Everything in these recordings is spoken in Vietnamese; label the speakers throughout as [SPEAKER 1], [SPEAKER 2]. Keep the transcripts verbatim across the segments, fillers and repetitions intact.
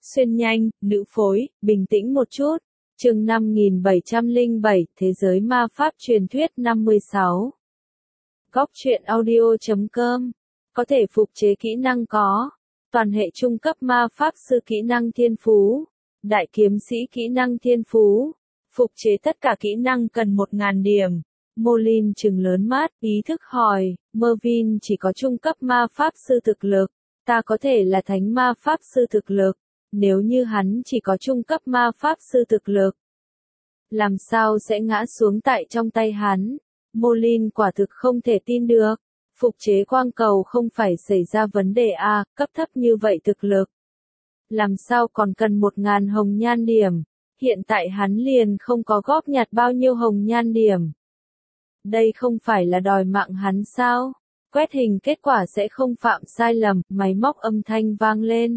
[SPEAKER 1] Xuyên nhanh, nữ phối, bình tĩnh một chút. Chương năm nghìn bảy trăm lẻ bảy, Thế giới ma pháp truyền thuyết năm mươi sáu. Góc truyện audio chấm com. Có thể phục chế kỹ năng có. Toàn hệ trung cấp ma pháp sư kỹ năng thiên phú. Đại kiếm sĩ kỹ năng thiên phú. Phục chế tất cả kỹ năng cần một nghìn điểm. Molin trừng lớn mắt, ý thức hỏi, Mervin chỉ có trung cấp ma pháp sư thực lực. Ta có thể là thánh ma pháp sư thực lực. Nếu như hắn chỉ có trung cấp ma pháp sư thực lực, làm sao sẽ ngã xuống tại trong tay hắn? Molin quả thực không thể tin được. Phục chế quang cầu không phải xảy ra vấn đề à, cấp thấp như vậy thực lực. Làm sao còn cần một ngàn hồng nhan điểm? Hiện tại hắn liền không có góp nhặt bao nhiêu hồng nhan điểm. Đây không phải là đòi mạng hắn sao? Quét hình kết quả sẽ không phạm sai lầm, máy móc âm thanh vang lên.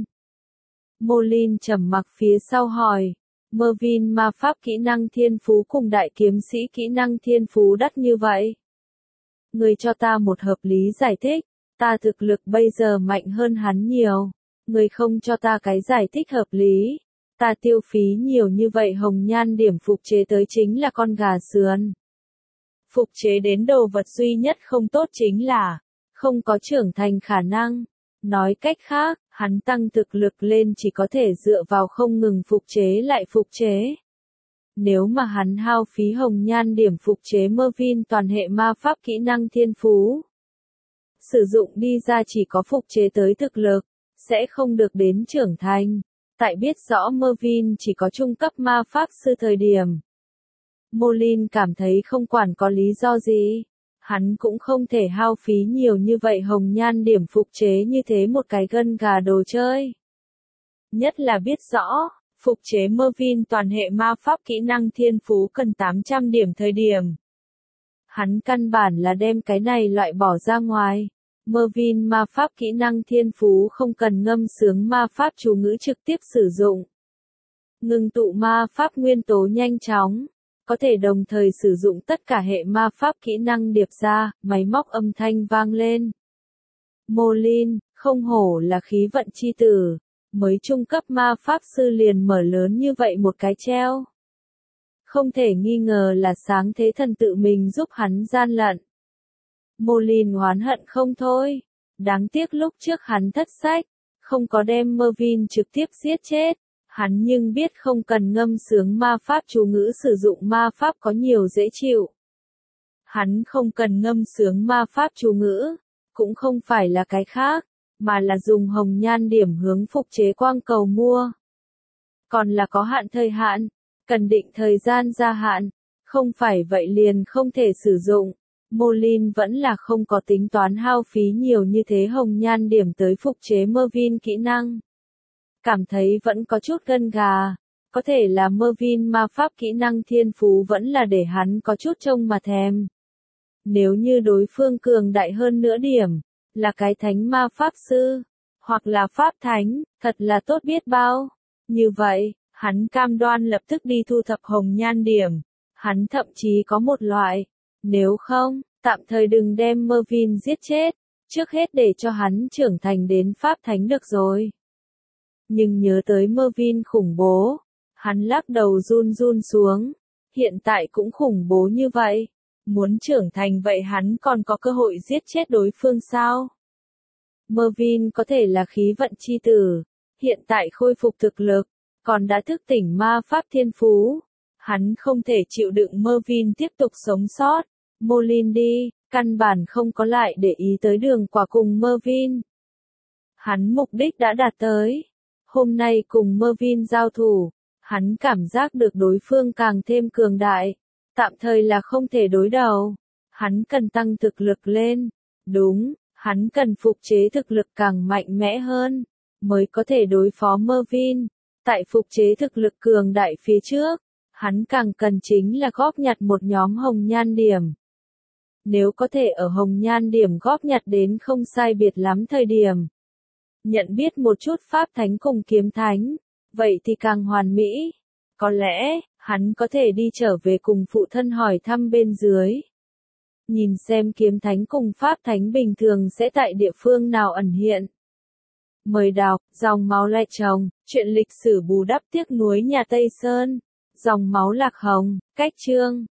[SPEAKER 1] Molin trầm mặc phía sau hỏi, Mervin ma pháp kỹ năng thiên phú cùng đại kiếm sĩ kỹ năng thiên phú đắt như vậy. Người cho ta một hợp lý giải thích, ta thực lực bây giờ mạnh hơn hắn nhiều. Người không cho ta cái giải thích hợp lý. Ta tiêu phí nhiều như vậy hồng nhan điểm phục chế tới chính là con gà sườn. Phục chế đến đồ vật duy nhất không tốt chính là không có trưởng thành khả năng. Nói cách khác, hắn tăng thực lực lên chỉ có thể dựa vào không ngừng phục chế lại phục chế. Nếu mà hắn hao phí hồng nhan điểm phục chế Mervin toàn hệ ma pháp kỹ năng thiên phú, sử dụng đi ra chỉ có phục chế tới thực lực, sẽ không được đến trưởng thành. Tại biết rõ Mervin chỉ có trung cấp ma pháp sư thời điểm, Molin cảm thấy không quản có lý do gì. Hắn cũng không thể hao phí nhiều như vậy hồng nhan điểm phục chế như thế một cái gân gà đồ chơi. Nhất là biết rõ, phục chế Mervin toàn hệ ma pháp kỹ năng thiên phú cần tám trăm điểm thời điểm. Hắn căn bản là đem cái này loại bỏ ra ngoài. Mervin ma pháp kỹ năng thiên phú không cần ngâm sướng ma pháp chú ngữ trực tiếp sử dụng. Ngưng tụ ma pháp nguyên tố nhanh chóng. Có thể đồng thời sử dụng tất cả hệ ma pháp kỹ năng điệp ra, máy móc âm thanh vang lên. Molin, không hổ là khí vận chi tử, mới trung cấp ma pháp sư liền mở lớn như vậy một cái treo. Không thể nghi ngờ là sáng thế thần tự mình giúp hắn gian lận. Molin oán hận không thôi, đáng tiếc lúc trước hắn thất sách, không có đem Mervin trực tiếp giết chết. Hắn nhưng biết không cần ngâm sướng ma pháp chú ngữ sử dụng ma pháp có nhiều dễ chịu. Hắn không cần ngâm sướng ma pháp chú ngữ, cũng không phải là cái khác, mà là dùng hồng nhan điểm hướng phục chế quang cầu mua. Còn là có hạn thời hạn, cần định thời gian gia hạn, không phải vậy liền không thể sử dụng. Molin vẫn là không có tính toán hao phí nhiều như thế hồng nhan điểm tới phục chế Mervin kỹ năng. Cảm thấy vẫn có chút gân gà, có thể là Mervin ma pháp kỹ năng thiên phú vẫn là để hắn có chút trông mà thèm. Nếu như đối phương cường đại hơn nữa điểm, là cái thánh ma pháp sư, hoặc là pháp thánh, thật là tốt biết bao. Như vậy, hắn cam đoan lập tức đi thu thập hồng nhan điểm, hắn thậm chí có một loại, nếu không, tạm thời đừng đem Mervin giết chết, trước hết để cho hắn trưởng thành đến pháp thánh được rồi. Nhưng nhớ tới Mervin khủng bố, hắn lắc đầu run run xuống, hiện tại cũng khủng bố như vậy, muốn trưởng thành vậy hắn còn có cơ hội giết chết đối phương sao? Mervin có thể là khí vận chi tử, hiện tại khôi phục thực lực, còn đã thức tỉnh ma pháp thiên phú, hắn không thể chịu đựng Mervin tiếp tục sống sót. Molin đi, căn bản không có lại để ý tới đường quả cùng Mervin. Hắn mục đích đã đạt tới. Hôm nay cùng Mervin giao thủ, hắn cảm giác được đối phương càng thêm cường đại, tạm thời là không thể đối đầu. Hắn cần tăng thực lực lên. Đúng, hắn cần phục chế thực lực càng mạnh mẽ hơn, mới có thể đối phó Mervin. Tại phục chế thực lực cường đại phía trước, hắn càng cần chính là góp nhặt một nhóm hồng nhan điểm. Nếu có thể ở hồng nhan điểm góp nhặt đến không sai biệt lắm thời điểm, nhận biết một chút pháp thánh cùng kiếm thánh, vậy thì càng hoàn mỹ. Có lẽ, hắn có thể đi trở về cùng phụ thân hỏi thăm bên dưới. Nhìn xem kiếm thánh cùng pháp thánh bình thường sẽ tại địa phương nào ẩn hiện. Mời đọc, Dòng máu lại chồng, chuyện lịch sử bù đắp tiếc nuối nhà Tây Sơn. Dòng máu lạc hồng, cách chương.